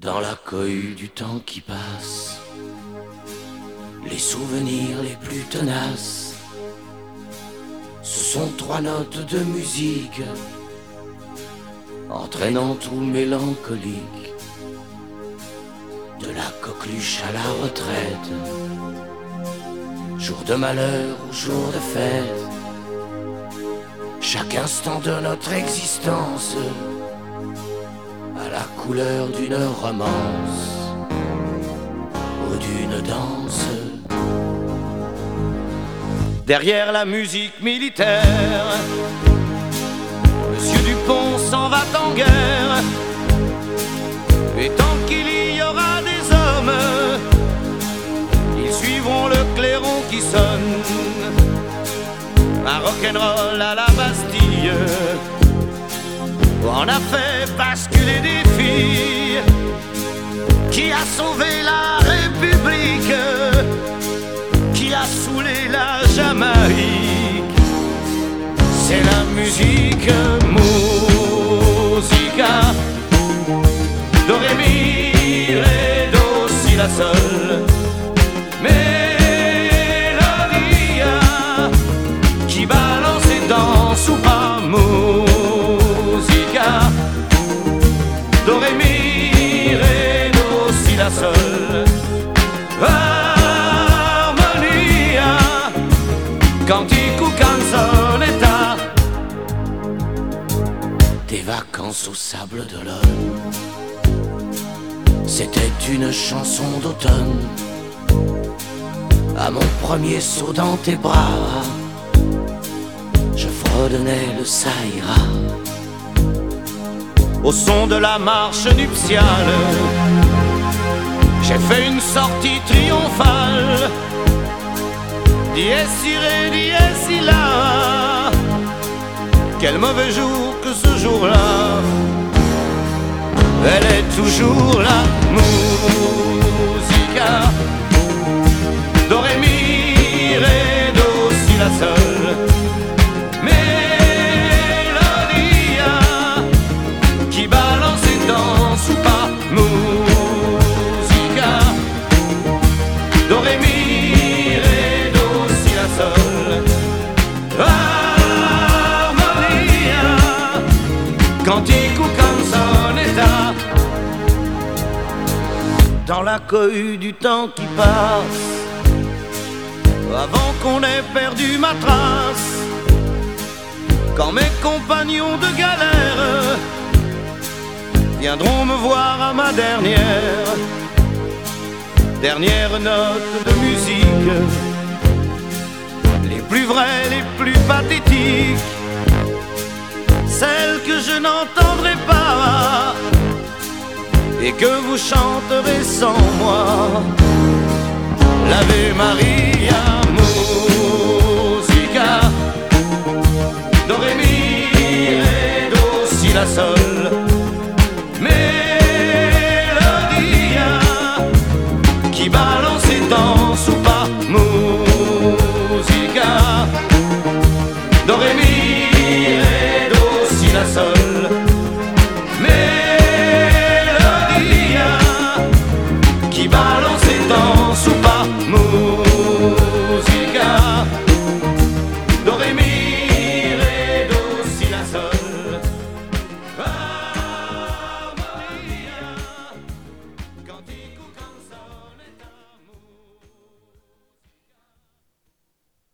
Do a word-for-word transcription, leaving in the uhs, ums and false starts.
Dans la cohue du temps qui passe, les souvenirs les plus tenaces, ce sont trois notes de musique, entraînant tout mélancolique. De la coqueluche à la retraite, jour de malheur ou jour de fête, chaque instant de notre existence à la couleur d'une romance ou d'une danse. Derrière la musique militaire, Monsieur Dupont s'en va en guerre. Et tant qu'il y aura des hommes, ils suivront le clairon qui sonne. Un rock'n'roll à la Bastille on a fait basculer des filles, qui a sauvé la République, qui a saoulé la Jamaïque. C'est la musique, musica, do, ré, mi, ré, do, si, la, sol. Mélodia qui balance et danse ou pas, musica, do, ré, mi, ré, do, si, la, sol. Harmonia, cantico, canzonetta. Des vacances au sable d'Olonne, c'était une chanson d'automne. À mon premier saut dans tes bras, je fredonnais le Saïra. Au son de la marche nuptiale, j'ai fait une sortie triomphale. Dies irae, dies illa. Quel mauvais jour que ce jour-là. Elle est toujours là, musica, do, ré, mi, ré, do, si, la, sol. Mélodia qui balance et danse ou pas, musica, do, ré, mi, ré, do, si, la, sol. Harmonia, cantico, canzonetta. Dans la cohue du temps qui passe, avant qu'on ait perdu ma trace, quand mes compagnons de galère viendront me voir à ma dernière, dernière note de musique, les plus vraies, les plus pathétiques, celles que je n'entendrai pas et que vous chanterez sans moi. L'Ave Maria.